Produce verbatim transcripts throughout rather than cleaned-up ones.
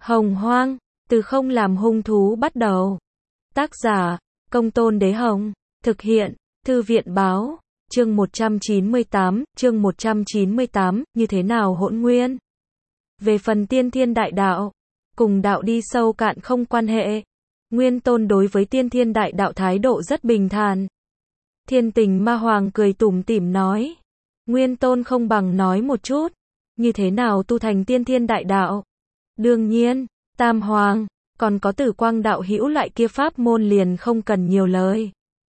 Hồng Hoang, từ không làm hung thú bắt đầu. Tác giả, Công Tôn Đế Hồng. Thực hiện, Thư viện Báo. Chương một trăm chín mươi tám, chương một trăm chín mươi tám, như thế nào hỗn nguyên? Về phần tiên thiên đại đạo, cùng đạo đi sâu cạn không quan hệ. Nguyên Tôn đối với tiên thiên đại đạo thái độ rất bình thản. Thiên Tình Ma Hoàng cười tủm tỉm nói. Nguyên Tôn không bằng nói một chút. Như thế nào tu thành tiên thiên đại đạo? Đương nhiên, Tam Hoàng, còn có Tử Quang đạo hữu loại kia pháp môn liền không cần nhiều lời.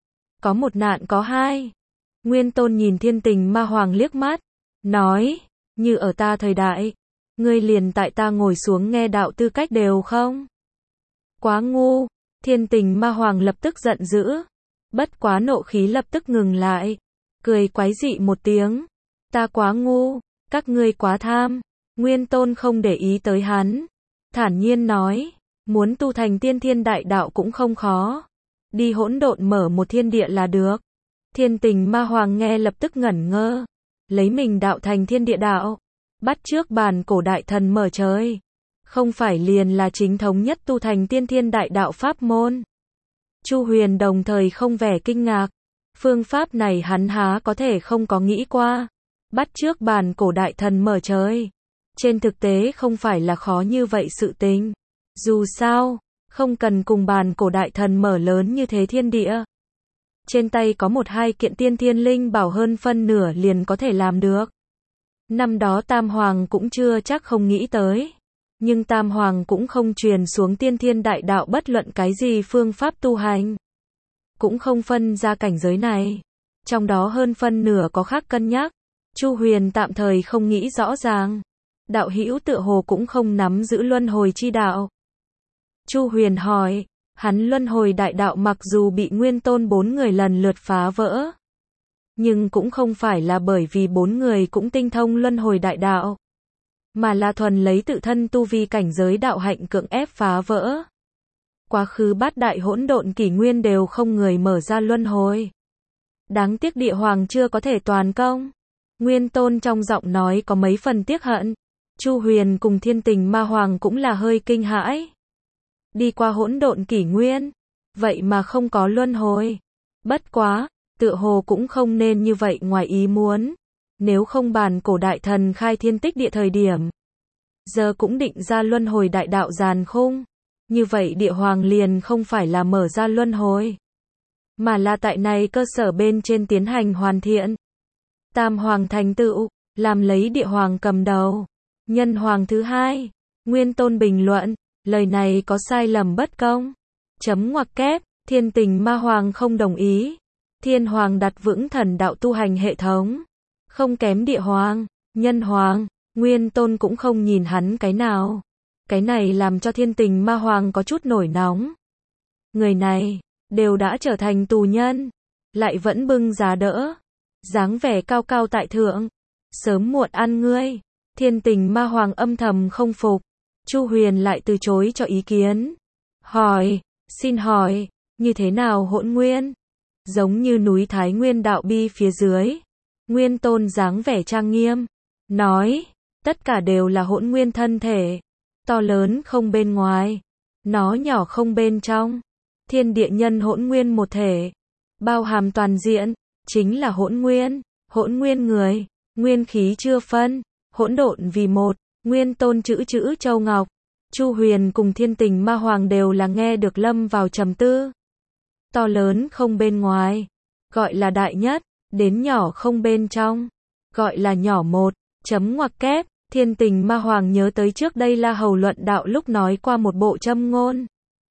Có một nạn có hai. Nguyên Tôn nhìn Thiên Tình Ma Hoàng liếc mắt, nói, như ở ta thời đại, ngươi liền tại ta ngồi xuống nghe đạo tư cách đều không? Quá ngu. Thiên Tình Ma Hoàng lập tức giận dữ, bất quá nộ khí lập tức ngừng lại, cười quái dị một tiếng, ta quá ngu, các ngươi quá tham. Nguyên Tôn không để ý tới hắn, thản nhiên nói, muốn tu thành tiên thiên đại đạo cũng không khó, đi hỗn độn mở một thiên địa là được. Thiên Tình Ma Hoàng nghe lập tức ngẩn ngơ, lấy mình đạo thành thiên địa đạo, bắt chước bàn cổ đại thần mở trời, không phải liền là chính thống nhất tu thành tiên thiên đại đạo pháp môn. Chu Huyền đồng thời không vẻ kinh ngạc, phương pháp này hắn há có thể không có nghĩ qua, bắt chước bàn cổ đại thần mở trời. Trên thực tế không phải là khó như vậy sự tình, dù sao, không cần cùng bàn cổ đại thần mở lớn như thế thiên địa. Trên tay có một hai kiện tiên thiên linh bảo hơn phân nửa liền có thể làm được. Năm đó Tam Hoàng cũng chưa chắc không nghĩ tới. Nhưng Tam Hoàng cũng không truyền xuống tiên thiên đại đạo bất luận cái gì phương pháp tu hành. Cũng không phân ra cảnh giới này. Trong đó hơn phân nửa có khác cân nhắc. Chu Huyền tạm thời không nghĩ rõ ràng. Đạo hữu tựa hồ cũng không nắm giữ luân hồi chi đạo. Chu Huyền hỏi. Hắn luân hồi đại đạo mặc dù bị Nguyên Tôn bốn người lần lượt phá vỡ, nhưng cũng không phải là bởi vì bốn người cũng tinh thông luân hồi đại đạo, mà là thuần lấy tự thân tu vi cảnh giới đạo hạnh cưỡng ép phá vỡ. Quá khứ bát đại hỗn độn kỷ nguyên đều không người mở ra luân hồi. Đáng tiếc Địa Hoàng chưa có thể toàn công. Nguyên Tôn trong giọng nói có mấy phần tiếc hận. Chu Huyền cùng Thiên Tình Ma Hoàng cũng là hơi kinh hãi. Đi qua hỗn độn kỷ nguyên, vậy mà không có luân hồi. Bất quá, tựa hồ cũng không nên như vậy ngoài ý muốn. Nếu không bàn cổ đại thần khai thiên tích địa thời điểm, giờ cũng định ra luân hồi đại đạo giàn khung. Như vậy Địa Hoàng liền không phải là mở ra luân hồi, mà là tại này cơ sở bên trên tiến hành hoàn thiện. Tam Hoàng thành tựu, làm lấy Địa Hoàng cầm đầu. Nhân Hoàng thứ hai, Nguyên Tôn bình luận. Lời này có sai lầm bất công. Chấm ngoặc kép, Thiên Tình Ma Hoàng không đồng ý. Thiên Hoàng đặt vững thần đạo tu hành hệ thống, không kém Địa Hoàng. Nhân Hoàng, Nguyên Tôn cũng không nhìn hắn cái nào. Cái này làm cho Thiên Tình Ma Hoàng có chút nổi nóng. Người này, đều đã trở thành tù nhân, lại vẫn bưng giá đỡ, dáng vẻ cao cao tại thượng, sớm muộn ăn ngươi. Thiên Tình Ma Hoàng âm thầm không phục. Chu Huyền lại từ chối cho ý kiến. Hỏi, xin hỏi, như thế nào hỗn nguyên? Giống như núi Thái Nguyên đạo bi phía dưới. Nguyên Tôn dáng vẻ trang nghiêm, nói, tất cả đều là hỗn nguyên thân thể. To lớn không bên ngoài, nó nhỏ không bên trong. Thiên địa nhân hỗn nguyên một thể, bao hàm toàn diện, chính là hỗn nguyên. Hỗn nguyên người, nguyên khí chưa phân, hỗn độn vì một. Nguyên Tôn chữ chữ châu ngọc. Chu Huyền cùng Thiên Tình Ma Hoàng đều là nghe được lâm vào trầm tư. To lớn không bên ngoài, gọi là đại nhất, đến nhỏ không bên trong, gọi là nhỏ một. Chấm ngoặc kép, Thiên Tình Ma Hoàng nhớ tới trước đây La Hầu luận đạo lúc nói qua một bộ châm ngôn.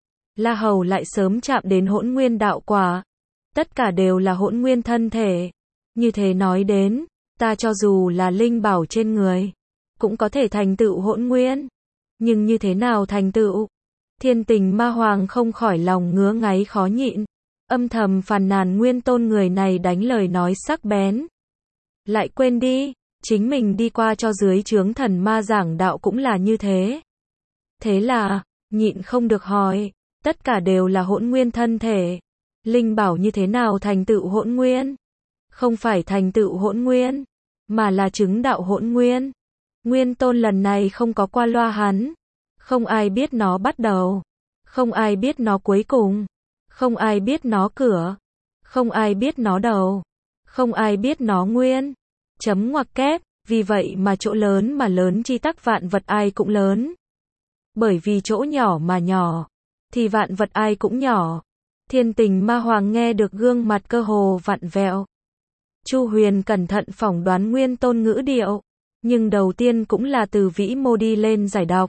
La Hầu lại sớm chạm đến hỗn nguyên đạo quả. Tất cả đều là hỗn nguyên thân thể. Như thế nói đến, ta cho dù là linh bảo trên người, cũng có thể thành tựu hỗn nguyên. Nhưng như thế nào thành tựu? Thiên Tình Ma Hoàng không khỏi lòng ngứa ngáy khó nhịn, âm thầm phàn nàn Nguyên Tôn người này đánh lời nói sắc bén. Lại quên đi, chính mình đi qua cho dưới trướng thần ma giảng đạo cũng là như thế. Thế là, nhịn không được hỏi, tất cả đều là hỗn nguyên thân thể. Linh bảo như thế nào thành tựu hỗn nguyên? Không phải thành tựu hỗn nguyên, mà là chứng đạo hỗn nguyên. Nguyên Tôn lần này không có qua loa hắn, Không ai biết nó bắt đầu. Không ai biết nó cuối cùng. Không ai biết nó cửa. Không ai biết nó đầu. Không ai biết nó nguyên. Chấm ngoặc kép, vì vậy mà chỗ lớn mà lớn chi tắc vạn vật ai cũng lớn. Bởi vì chỗ nhỏ mà nhỏ, thì vạn vật ai cũng nhỏ. Thiên Tình Ma Hoàng nghe được gương mặt cơ hồ vặn vẹo. Chu Huyền cẩn thận phỏng đoán Nguyên Tôn ngữ điệu, nhưng đầu tiên cũng là từ vĩ mô đi lên giải đọc.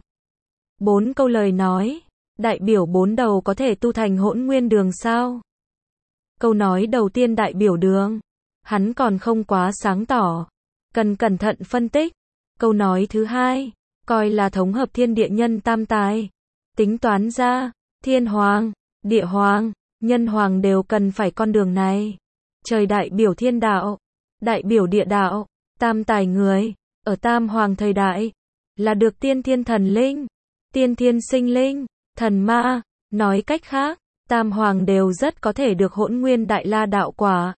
Bốn câu lời nói, đại biểu bốn đầu có thể tu thành hỗn nguyên đường sao? Câu nói đầu tiên đại biểu đường, hắn còn không quá sáng tỏ, cần cẩn thận phân tích. Câu nói thứ hai, coi là thống hợp thiên địa nhân tam tài. Tính toán ra, thiên hoàng, địa hoàng, nhân hoàng đều cần phải con đường này. Trời đại biểu thiên đạo, đại biểu địa đạo, tam tài người, ở tam hoàng thời đại, là được tiên thiên thần linh, tiên thiên sinh linh, thần ma, nói cách khác, tam hoàng đều rất có thể được hỗn nguyên đại la đạo quả.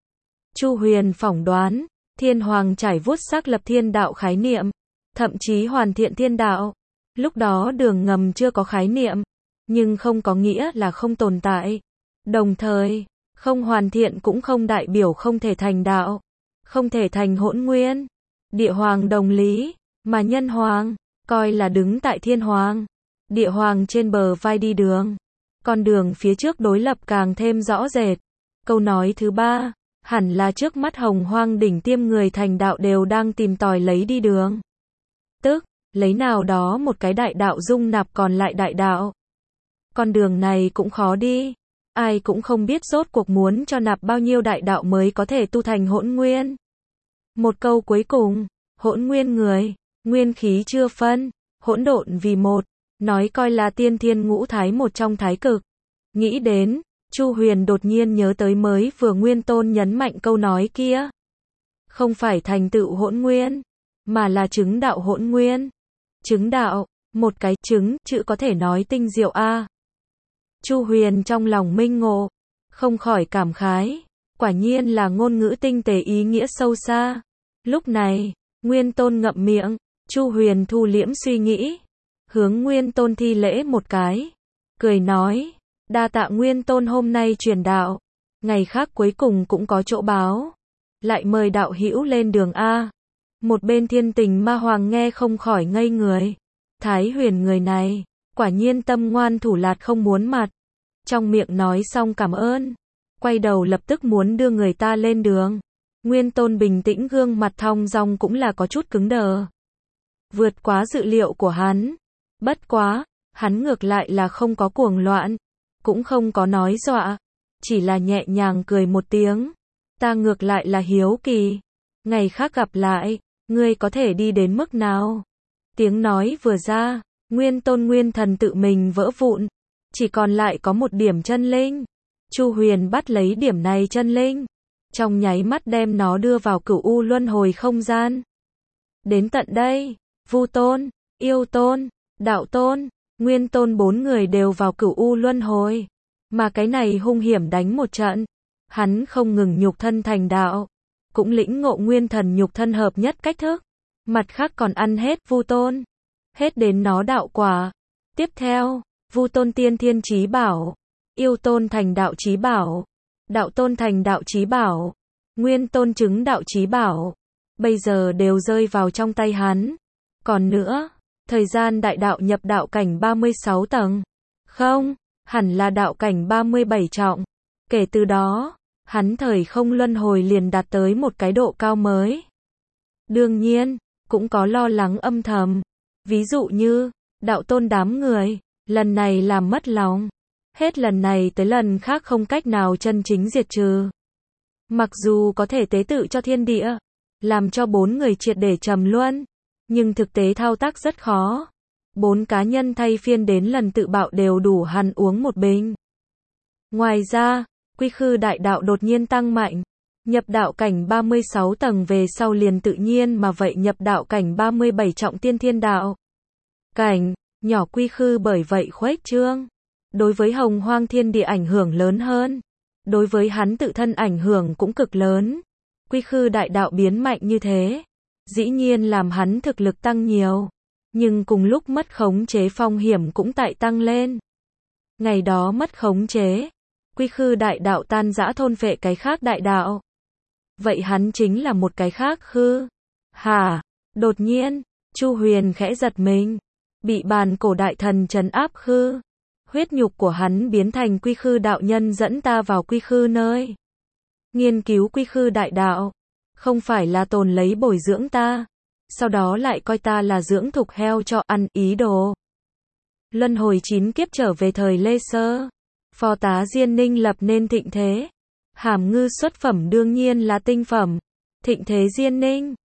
Chu Huyền phỏng đoán, thiên hoàng trải vuốt xác lập thiên đạo khái niệm, thậm chí hoàn thiện thiên đạo. Lúc đó đường ngầm chưa có khái niệm, nhưng không có nghĩa là không tồn tại. Đồng thời, không hoàn thiện cũng không đại biểu không thể thành đạo, không thể thành hỗn nguyên. Địa hoàng đồng lý, mà nhân hoàng, coi là đứng tại thiên hoàng. Địa hoàng trên bờ vai đi đường. Con đường phía trước đối lập càng thêm rõ rệt. Câu nói thứ ba, hẳn là trước mắt hồng hoang đỉnh tiêm người thành đạo đều đang tìm tòi lấy đi đường. Tức, lấy nào đó một cái đại đạo dung nạp còn lại đại đạo. Con đường này cũng khó đi. Ai cũng không biết rốt cuộc muốn cho nạp bao nhiêu đại đạo mới có thể tu thành hỗn nguyên. Một câu cuối cùng, hỗn nguyên người, nguyên khí chưa phân, hỗn độn vì một, nói coi là tiên thiên ngũ thái một trong thái cực. Nghĩ đến, Chu Huyền đột nhiên nhớ tới mới vừa Nguyên Tôn nhấn mạnh câu nói kia. Không phải thành tựu hỗn nguyên, mà là chứng đạo hỗn nguyên. Chứng đạo, một cái chứng, chữ có thể nói tinh diệu a. Chu Huyền trong lòng minh ngộ, không khỏi cảm khái, quả nhiên là ngôn ngữ tinh tế ý nghĩa sâu xa. Lúc này, Nguyên Tôn ngậm miệng, Chu Huyền thu liễm suy nghĩ, hướng Nguyên Tôn thi lễ một cái, cười nói, đa tạ Nguyên Tôn hôm nay truyền đạo, ngày khác cuối cùng cũng có chỗ báo, lại mời đạo hữu lên đường a. Một bên Thiên Tình Ma Hoàng nghe không khỏi ngây người, Thái Huyền người này, quả nhiên tâm ngoan thủ lạt không muốn mặt. Trong miệng nói xong cảm ơn, quay đầu lập tức muốn đưa người ta lên đường. Nguyên Tôn bình tĩnh gương mặt thong dong cũng là có chút cứng đờ. Vượt quá dự liệu của hắn. Bất quá, hắn ngược lại là không có cuồng loạn, cũng không có nói dọa, chỉ là nhẹ nhàng cười một tiếng. Ta ngược lại là hiếu kỳ, ngày khác gặp lại, ngươi có thể đi đến mức nào? Tiếng nói vừa ra, Nguyên Tôn nguyên thần tự mình vỡ vụn, chỉ còn lại có một điểm chân linh. Chu Huyền bắt lấy điểm này chân linh, trong nháy mắt đem nó đưa vào cửu u luân hồi không gian. Đến tận đây, Vu Tôn, Yêu Tôn, Đạo Tôn, Nguyên Tôn bốn người đều vào cửu u luân hồi, mà cái này hung hiểm đánh một trận, hắn không ngừng nhục thân thành đạo, cũng lĩnh ngộ nguyên thần nhục thân hợp nhất cách thức, mặt khác còn ăn hết Vu Tôn, hết đến nó đạo quả. Tiếp theo, Vu Tôn tiên thiên chí bảo, Yêu Tôn thành đạo chí bảo, Đạo Tôn thành đạo chí bảo, Nguyên Tôn chứng đạo chí bảo, bây giờ đều rơi vào trong tay hắn. Còn nữa, thời gian đại đạo nhập đạo cảnh ba mươi sáu tầng, không, hẳn là đạo cảnh ba mươi bảy trọng. Kể từ đó, hắn thời không luân hồi liền đạt tới một cái độ cao mới. Đương nhiên, cũng có lo lắng âm thầm, ví dụ như, Đạo Tôn đám người, lần này làm mất lòng, hết lần này tới lần khác không cách nào chân chính diệt trừ. Mặc dù có thể tế tự cho thiên địa, làm cho bốn người triệt để trầm luân, nhưng thực tế thao tác rất khó. Bốn cá nhân thay phiên đến lần tự bạo đều đủ hắn uống một bình. Ngoài ra, quy khư đại đạo đột nhiên tăng mạnh, nhập đạo cảnh ba mươi sáu tầng về sau liền tự nhiên mà vậy nhập đạo cảnh ba mươi bảy trọng tiên thiên đạo cảnh, nhỏ quy khư bởi vậy khuếch trương. Đối với hồng hoang thiên địa ảnh hưởng lớn hơn, đối với hắn tự thân ảnh hưởng cũng cực lớn. Quy khư đại đạo biến mạnh như thế, dĩ nhiên làm hắn thực lực tăng nhiều. Nhưng cùng lúc mất khống chế phong hiểm cũng tại tăng lên. Ngày đó mất khống chế, quy khư đại đạo tan rã thôn phệ cái khác đại đạo. Vậy hắn chính là một cái khác khư. Hả? Đột nhiên, Chu Huyền khẽ giật mình. Bị bàn cổ đại thần trấn áp khư. Huyết nhục của hắn biến thành quy khư đạo nhân dẫn ta vào quy khư nơi. Nghiên cứu quy khư đại đạo. Không phải là tồn lấy bồi dưỡng ta. Sau đó lại coi ta là dưỡng thục heo cho ăn ý đồ. Luân hồi chín kiếp trở về thời Lê Sơ. Phó tá Diên Ninh lập nên thịnh thế. Hàm ngư xuất phẩm đương nhiên là tinh phẩm. Thịnh thế Diên Ninh.